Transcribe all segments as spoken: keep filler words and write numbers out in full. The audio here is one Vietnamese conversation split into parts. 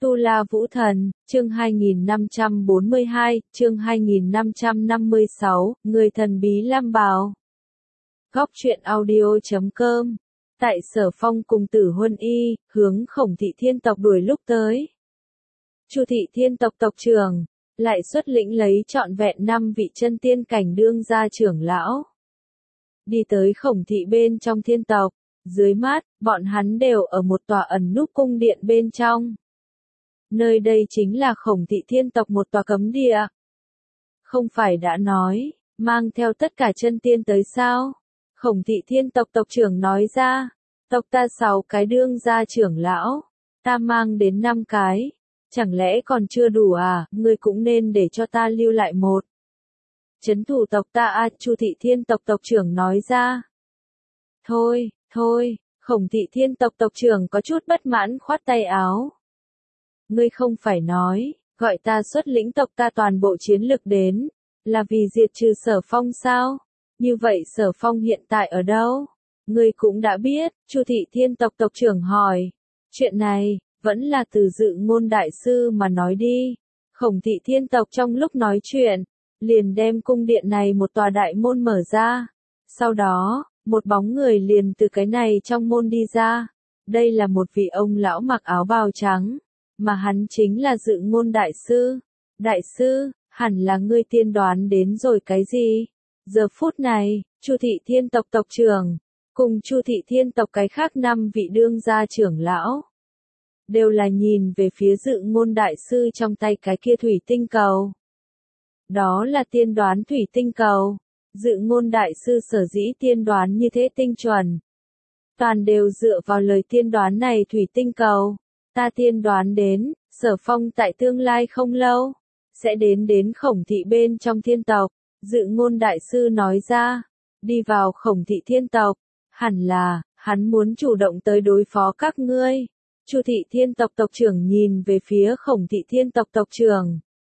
Tu La Vũ Thần, chương hai nghìn năm trăm bốn mươi hai, chương hai nghìn năm trăm năm mươi sáu, Người thần bí Lam Bào. Góc truyện audio chấm com. Tại Sở Phong cùng Tử Huân Y, hướng Khổng Thị Thiên tộc đuổi lúc tới. Chu Thị Thiên tộc tộc trưởng, lại xuất lĩnh lấy trọn vẹn năm vị chân tiên cảnh đương gia trưởng lão. Đi tới Khổng Thị bên trong thiên tộc, dưới mắt, bọn hắn đều ở một tòa ẩn núp cung điện bên trong. Nơi đây chính là Khổng Thị Thiên tộc một tòa cấm địa. Không phải đã nói, mang theo tất cả chân tiên tới sao? Khổng Thị Thiên tộc tộc trưởng nói ra, tộc ta sáu cái đương gia trưởng lão, ta mang đến năm cái, chẳng lẽ còn chưa đủ à, ngươi cũng nên để cho ta lưu lại một. Chấn thủ tộc ta a, Chu Thị Thiên tộc tộc trưởng nói ra. Thôi, thôi, Khổng Thị Thiên tộc tộc trưởng có chút bất mãn khoát tay áo. Ngươi không phải nói, gọi ta xuất lĩnh tộc ta toàn bộ chiến lực đến, là vì diệt trừ Sở Phong sao? Như vậy Sở Phong hiện tại ở đâu? Ngươi cũng đã biết, Chu Thị Thiên tộc tộc trưởng hỏi. Chuyện này, vẫn là từ Dự Ngôn đại sư mà nói đi. Khổng Thị Thiên tộc trong lúc nói chuyện, liền đem cung điện này một tòa đại môn mở ra. Sau đó, một bóng người liền từ cái này trong môn đi ra. Đây là một vị ông lão mặc áo bào trắng, mà hắn chính là Dự Ngôn đại sư. Đại sư, hẳn là ngươi tiên đoán đến rồi cái gì? Giờ phút này, Chu Thị Thiên tộc tộc trưởng, cùng Chu Thị Thiên tộc cái khác năm vị đương gia trưởng lão, đều là nhìn về phía Dự Ngôn đại sư trong tay cái kia thủy tinh cầu. Đó là tiên đoán thủy tinh cầu. Dự Ngôn đại sư sở dĩ tiên đoán như thế tinh chuẩn, toàn đều dựa vào lời tiên đoán này thủy tinh cầu. Ta tiên đoán đến, Sở Phong tại tương lai không lâu, sẽ đến đến Khổng Thị bên trong thiên tộc. Dự Ngôn đại sư nói ra, đi vào Khổng Thị thiên tộc, hẳn là, hắn muốn chủ động tới đối phó các ngươi. Chu Thị Thiên tộc tộc trưởng nhìn về phía Khổng Thị Thiên tộc tộc trưởng.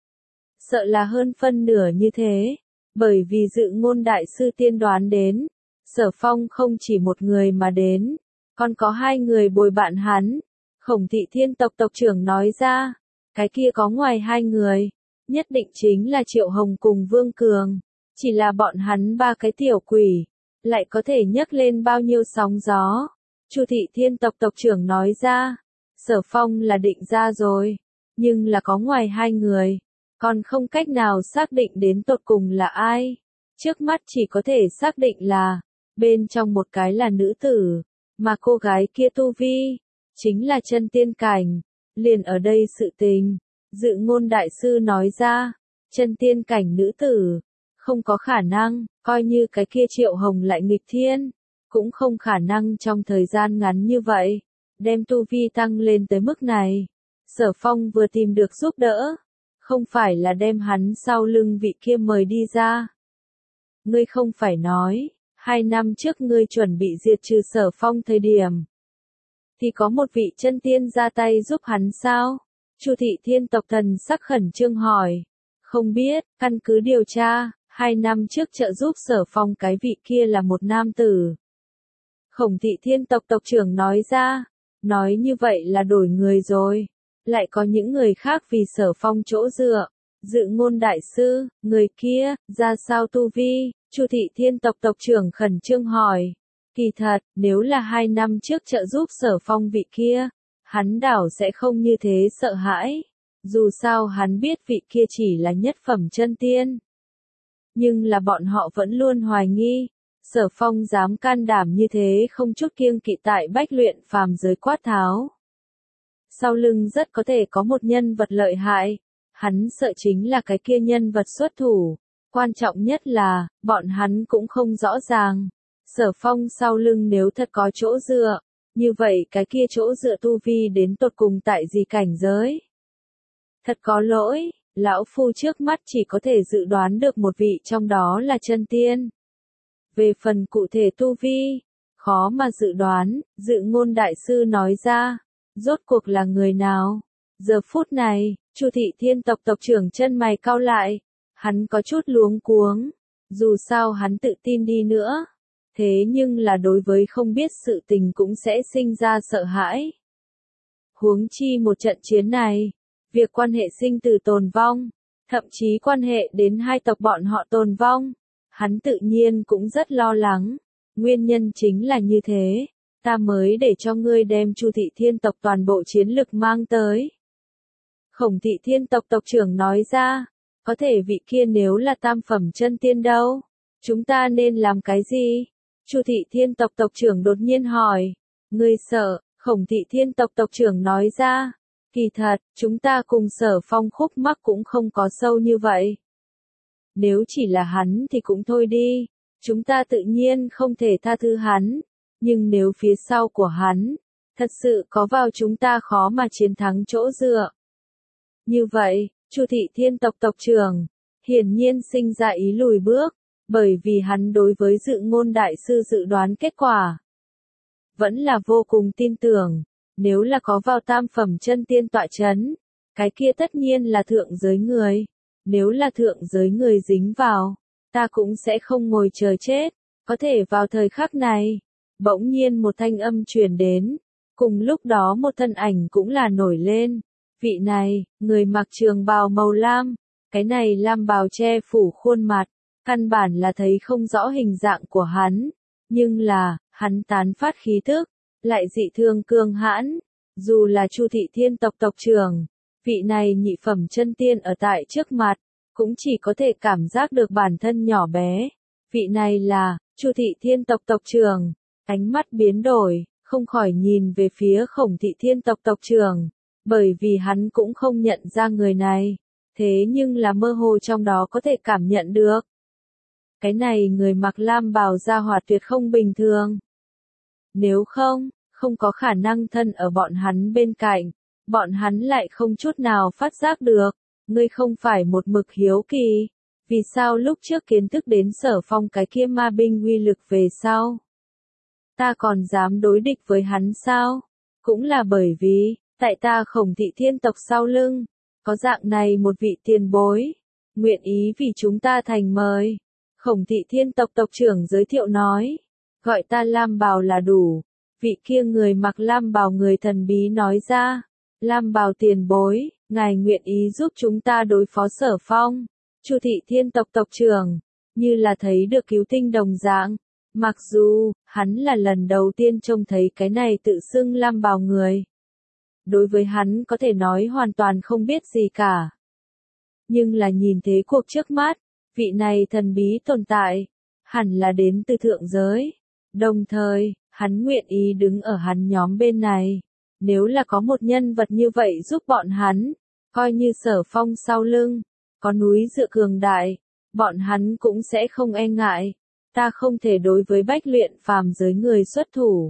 Sợ là hơn phân nửa như thế, bởi vì Dự Ngôn đại sư tiên đoán đến, Sở Phong không chỉ một người mà đến, còn có hai người bồi bạn hắn. Khổng Thị Thiên tộc tộc trưởng nói ra, cái kia có ngoài hai người, nhất định chính là Triệu Hồng cùng Vương Cường, chỉ là bọn hắn ba cái tiểu quỷ, lại có thể nhấc lên bao nhiêu sóng gió. Chu Thị Thiên tộc tộc trưởng nói ra, Sở Phong là định ra rồi, nhưng là có ngoài hai người, còn không cách nào xác định đến tột cùng là ai. Trước mắt chỉ có thể xác định là, bên trong một cái là nữ tử, mà cô gái kia tu vi, chính là chân tiên cảnh. Liền ở đây sự tình, Dự Ngôn đại sư nói ra, chân tiên cảnh nữ tử, không có khả năng, coi như cái kia Triệu Hồng lại nghịch thiên, cũng không khả năng trong thời gian ngắn như vậy, đem tu vi tăng lên tới mức này. Sở Phong vừa tìm được giúp đỡ, không phải là đem hắn sau lưng vị kia mời đi ra. Ngươi không phải nói, hai năm trước ngươi chuẩn bị diệt trừ Sở Phong thời điểm, thì có một vị chân tiên ra tay giúp hắn sao? Chu Thị Thiên tộc thần sắc khẩn trương hỏi. Không biết, căn cứ điều tra, hai năm trước trợ giúp Sở Phong cái vị kia là một nam tử. Khổng Thị Thiên tộc tộc trưởng nói ra, nói như vậy là đổi người rồi. Lại có những người khác vì Sở Phong chỗ dựa. Dự Ngôn đại sư, người kia, ra sao tu vi? Chu Thị Thiên tộc tộc trưởng khẩn trương hỏi. Kỳ thật, nếu là hai năm trước trợ giúp Sở Phong vị kia, hắn đảo sẽ không như thế sợ hãi. Dù sao hắn biết vị kia chỉ là nhất phẩm chân tiên. Nhưng là bọn họ vẫn luôn hoài nghi, Sở Phong dám can đảm như thế không chút kiêng kỵ tại Bách Luyện phàm giới quát tháo. Sau lưng rất có thể có một nhân vật lợi hại, hắn sợ chính là cái kia nhân vật xuất thủ. Quan trọng nhất là, bọn hắn cũng không rõ ràng. Sở Phong sau lưng nếu thật có chỗ dựa, như vậy cái kia chỗ dựa tu vi đến tột cùng tại gì cảnh giới? Thật có lỗi, lão phu trước mắt chỉ có thể dự đoán được một vị trong đó là chân tiên. Về phần cụ thể tu vi, khó mà dự đoán. Dự Ngôn đại sư nói ra, rốt cuộc là người nào? Giờ phút này, Chu Thị Thiên tộc tộc trưởng chân mày cau lại, hắn có chút luống cuống, dù sao hắn tự tin đi nữa. Thế nhưng là đối với không biết sự tình cũng sẽ sinh ra sợ hãi. Huống chi một trận chiến này, việc quan hệ sinh tử tồn vong, thậm chí quan hệ đến hai tộc bọn họ tồn vong, hắn tự nhiên cũng rất lo lắng. Nguyên nhân chính là như thế, ta mới để cho ngươi đem Chu Thị Thiên tộc toàn bộ chiến lực mang tới. Khổng Thị Thiên tộc tộc trưởng nói ra, có thể vị kia nếu là tam phẩm chân tiên đâu, chúng ta nên làm cái gì? Chu Thị Thiên tộc tộc trưởng đột nhiên hỏi, ngươi sợ? Khổng Thị Thiên tộc tộc trưởng nói ra, kỳ thật, chúng ta cùng Sở Phong khúc mắc cũng không có sâu như vậy. Nếu chỉ là hắn thì cũng thôi đi, chúng ta tự nhiên không thể tha thứ hắn, nhưng nếu phía sau của hắn, thật sự có vào chúng ta khó mà chiến thắng chỗ dựa. Như vậy, Chu Thị Thiên tộc tộc trưởng, hiển nhiên sinh ra ý lùi bước, bởi vì hắn đối với dự ngôn đại sư dự đoán kết quả. Vẫn là vô cùng tin tưởng, nếu là có vào tam phẩm chân tiên tọa chấn, cái kia tất nhiên là thượng giới người, nếu là thượng giới người dính vào, ta cũng sẽ không ngồi chờ chết, có thể vào thời khắc này, bỗng nhiên một thanh âm truyền đến, cùng lúc đó một thân ảnh cũng là nổi lên, vị này, người mặc trường bào màu lam, cái này lam bào che phủ khuôn mặt, căn bản là thấy không rõ hình dạng của hắn, nhưng là, hắn tán phát khí tức, lại dị thương cương hãn, dù là Chu Thị Thiên tộc tộc trưởng, vị này nhị phẩm chân tiên ở tại trước mặt, cũng chỉ có thể cảm giác được bản thân nhỏ bé. Vị này là Chu Thị Thiên tộc tộc trưởng, ánh mắt biến đổi, không khỏi nhìn về phía Khổng Thị Thiên tộc tộc trưởng, bởi vì hắn cũng không nhận ra người này, thế nhưng là mơ hồ trong đó có thể cảm nhận được. Cái này người mặc lam bào da hỏa tuyệt không bình thường. Nếu không, không có khả năng thân ở bọn hắn bên cạnh, bọn hắn lại không chút nào phát giác được, ngươi không phải một mực hiếu kỳ, vì sao lúc trước kiến thức đến Sở Phong cái kia ma binh uy lực về sau. Ta còn dám đối địch với hắn sao? Cũng là bởi vì, tại ta Khổng Thị Thiên tộc sau lưng, có dạng này một vị tiền bối, nguyện ý vì chúng ta thành mời. Khổng Thị Thiên tộc tộc trưởng giới thiệu nói, gọi ta lam bào là đủ. Vị kia người mặc lam bào người thần bí nói ra, lam bào tiền bối, ngài nguyện ý giúp chúng ta đối phó Sở Phong. Chu Thị Thiên tộc tộc trưởng, như là thấy được cứu tinh đồng dạng, mặc dù, hắn là lần đầu tiên trông thấy cái này tự xưng lam bào người. Đối với hắn có thể nói hoàn toàn không biết gì cả. Nhưng là nhìn thế cuộc trước mắt, vị này thần bí tồn tại, hẳn là đến từ thượng giới. Đồng thời, hắn nguyện ý đứng ở hắn nhóm bên này. Nếu là có một nhân vật như vậy giúp bọn hắn, coi như Sở Phong sau lưng, có núi dựa cường đại, bọn hắn cũng sẽ không e ngại. Ta không thể đối với bách luyện phàm giới người xuất thủ.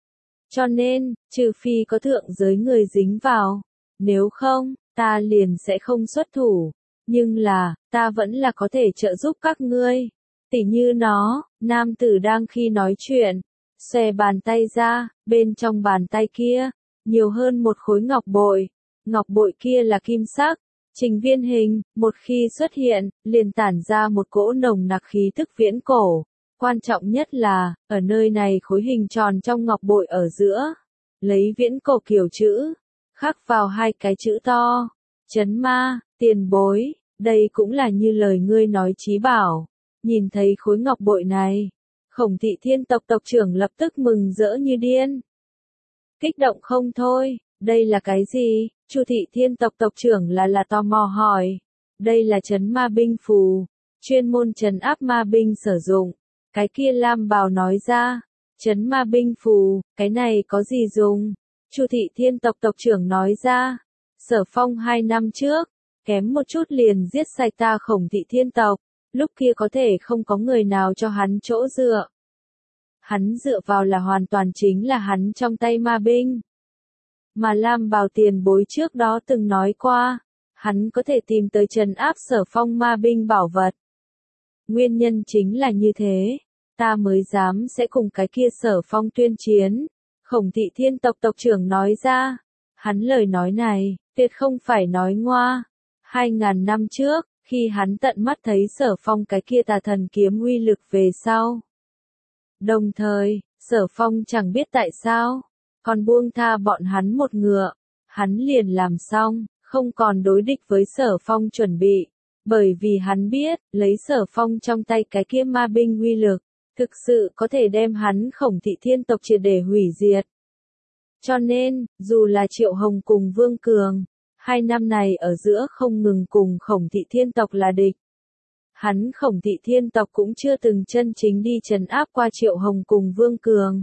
Cho nên, trừ phi có thượng giới người dính vào, nếu không, ta liền sẽ không xuất thủ. Nhưng là, ta vẫn là có thể trợ giúp các ngươi. Tỉ như nó, nam tử đang khi nói chuyện, xòe bàn tay ra, bên trong bàn tay kia, nhiều hơn một khối ngọc bội. Ngọc bội kia là kim sắc, trình viên hình, một khi xuất hiện, liền tản ra một cỗ nồng nặc khí thức viễn cổ. Quan trọng nhất là, ở nơi này khối hình tròn trong ngọc bội ở giữa, lấy viễn cổ kiểu chữ, khắc vào hai cái chữ to, chấn ma, tiền bối, đây cũng là như lời ngươi nói chí bảo. Nhìn thấy khối ngọc bội này, Khổng Thị Thiên tộc tộc trưởng lập tức mừng rỡ như điên. Kích động không thôi, đây là cái gì? Chu Thị Thiên tộc tộc trưởng là là tò mò hỏi. Đây là trấn ma binh phù, chuyên môn trấn áp ma binh sử dụng. Cái kia lam bào nói ra, trấn ma binh phù, cái này có gì dùng? Chu Thị Thiên tộc tộc trưởng nói ra, Sở Phong hai năm trước, kém một chút liền giết sạch ta Khổng Thị Thiên tộc, lúc kia có thể không có người nào cho hắn chỗ dựa. Hắn dựa vào là hoàn toàn chính là hắn trong tay ma binh. Mà lam bào tiền bối trước đó từng nói qua, hắn có thể tìm tới trấn áp Sở Phong ma binh bảo vật. Nguyên nhân chính là như thế, ta mới dám sẽ cùng cái kia Sở Phong tuyên chiến. Khổng Thị Thiên tộc tộc trưởng nói ra, hắn lời nói này, tuyệt không phải nói ngoa. Hai ngàn năm trước, khi hắn tận mắt thấy Sở Phong cái kia tà thần kiếm uy lực về sau. Đồng thời, Sở Phong chẳng biết tại sao, còn buông tha bọn hắn một ngựa, hắn liền làm xong, không còn đối địch với Sở Phong chuẩn bị, bởi vì hắn biết, lấy Sở Phong trong tay cái kia ma binh uy lực, thực sự có thể đem hắn Khổng Thị Thiên tộc triệt để hủy diệt. Cho nên, dù là Triệu Hồng cùng Vương Cường, hai năm này ở giữa không ngừng cùng Khổng Thị Thiên tộc là địch. Hắn Khổng Thị Thiên tộc cũng chưa từng chân chính đi trấn áp qua Triệu Hồng cùng Vương Cường.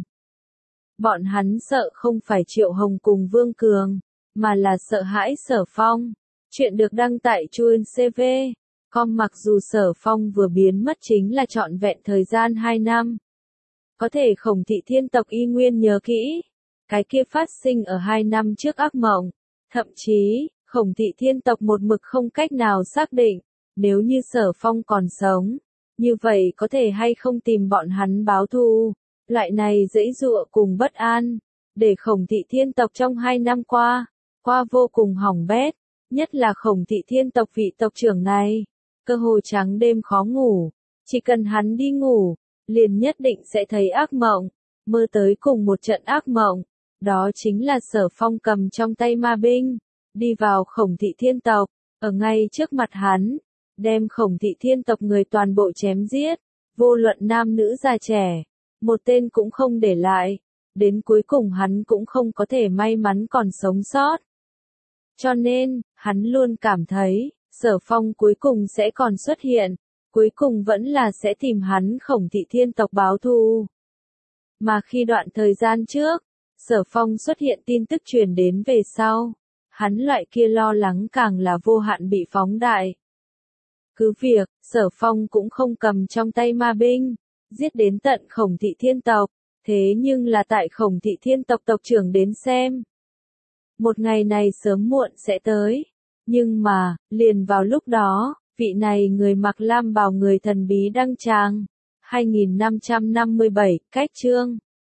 Bọn hắn sợ không phải Triệu Hồng cùng Vương Cường, mà là sợ hãi Sở Phong. Chuyện được đăng tại chuin xê vê chấm com. Mặc dù Sở Phong vừa biến mất chính là trọn vẹn thời gian hai năm. Có thể Khổng Thị Thiên tộc y nguyên nhớ kỹ. Cái kia phát sinh ở hai năm trước ác mộng. Thậm chí, Khổng Thị Thiên tộc một mực không cách nào xác định, nếu như Sở Phong còn sống, như vậy có thể hay không tìm bọn hắn báo thù. Loại này giãy giụa cùng bất an, để Khổng Thị Thiên tộc trong hai năm qua, qua vô cùng hỏng bét, nhất là Khổng Thị Thiên tộc vị tộc trưởng này, cơ hồ trắng đêm khó ngủ, chỉ cần hắn đi ngủ, liền nhất định sẽ thấy ác mộng, mơ tới cùng một trận ác mộng, đó chính là Sở Phong cầm trong tay ma binh, đi vào Khổng Thị Thiên tộc, ở ngay trước mặt hắn, đem Khổng Thị Thiên tộc người toàn bộ chém giết, vô luận nam nữ già trẻ, một tên cũng không để lại, đến cuối cùng hắn cũng không có thể may mắn còn sống sót. Cho nên, hắn luôn cảm thấy, Sở Phong cuối cùng sẽ còn xuất hiện, cuối cùng vẫn là sẽ tìm hắn Khổng Thị Thiên tộc báo thù. Mà khi đoạn thời gian trước, Sở Phong xuất hiện tin tức truyền đến về sau, hắn loại kia lo lắng càng là vô hạn bị phóng đại. Cứ việc, Sở Phong cũng không cầm trong tay ma binh, giết đến tận Khổng Thị Thiên tộc, thế nhưng là tại Khổng Thị Thiên tộc tộc trưởng đến xem. Một ngày này sớm muộn sẽ tới, nhưng mà, liền vào lúc đó, vị này người mặc lam bào người thần bí đăng tràng. hai nghìn năm trăm năm mươi bảy, cách chương.